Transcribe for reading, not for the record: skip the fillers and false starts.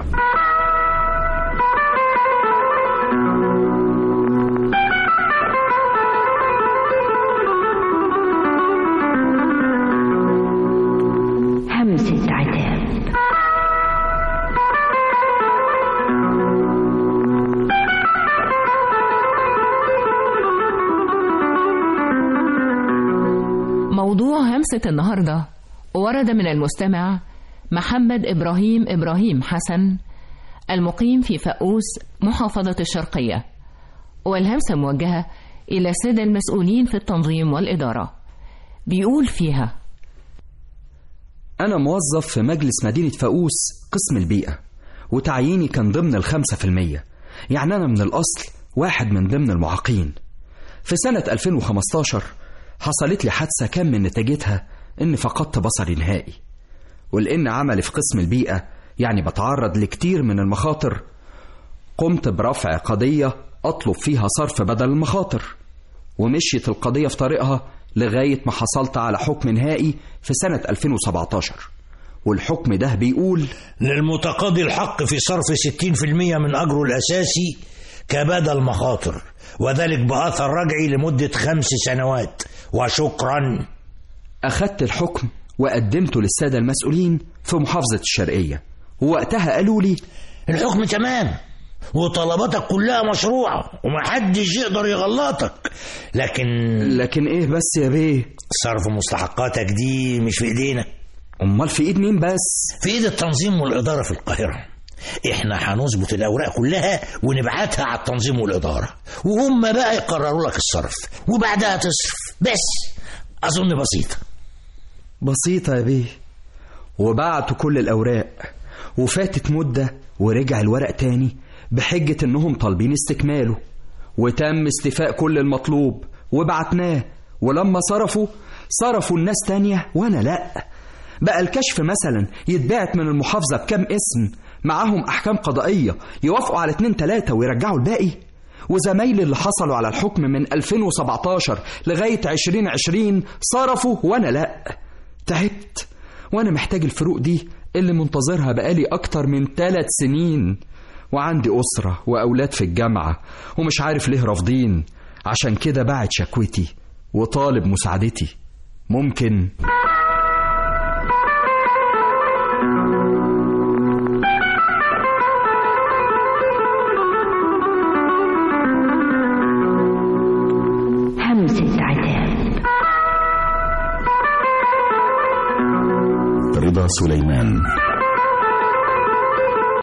همسة عتاب. موضوع همسة النهاردة ورد من المستمع محمد إبراهيم حسن المقيم في فاقوس محافظة الشرقية، والهمسة موجهة إلى السادة المسؤولين في التنظيم والإدارة. بيقول فيها: أنا موظف في مجلس مدينة فاقوس قسم البيئة، وتعييني كان ضمن 5%، يعني أنا من الأصل واحد من ضمن المعاقين. في سنة 2015 حصلت لي حادثة كان من نتيجتها إن فقدت بصري نهائي، ولأن عملي في قسم البيئة يعني بتعرض لكتير من المخاطر، قمت برفع قضية أطلب فيها صرف بدل المخاطر، ومشيت القضية في طريقها لغاية ما حصلت على حكم نهائي في سنة 2017. والحكم ده بيقول: للمتقاضي الحق في صرف 60% من أجره الأساسي كبدل مخاطر، وذلك بأثر رجعي لمدة 5 سنوات، وشكرا. أخدت الحكم وقدمته للسادة المسؤولين في محافظة الشرقية، ووقتها قالوا لي: الحكم تمام وطلباتك كلها مشروعة ومحدش يقدر يغلطك، لكن إيه بس يا بيه؟ صرف مستحقاتك دي مش في إيدينا. أمال في إيد مين بس؟ في إيد التنظيم والإدارة في القاهرة. إحنا هنظبط الأوراق كلها ونبعتها على التنظيم والإدارة، وهم بقى يقرروا لك الصرف وبعدها تصرف. بس أظن بسيطة يا بيه. وبعتوا كل الأوراق، وفاتت مدة ورجع الورق تاني بحجة إنهم طالبين استكماله، وتم استيفاء كل المطلوب وبعتناه. ولما صرفوا الناس تانية وأنا لأ. بقى الكشف مثلا يتبعت من المحافظة بكام اسم معاهم أحكام قضائية، يوافقوا على 2-3 ويرجعوا الباقي. وزمايلي اللي حصلوا على الحكم من 2017 لغاية 2020 صرفوا وأنا لأ. تعبت، وأنا محتاج الفروق دي اللي منتظرها بقالي أكتر من 3 سنين، وعندي أسرة وأولاد في الجامعة، ومش عارف ليه رافضين. عشان كده بعت شكوتي وطالب مساعدتي. ممكن همسة عتاب. رضا سليمان.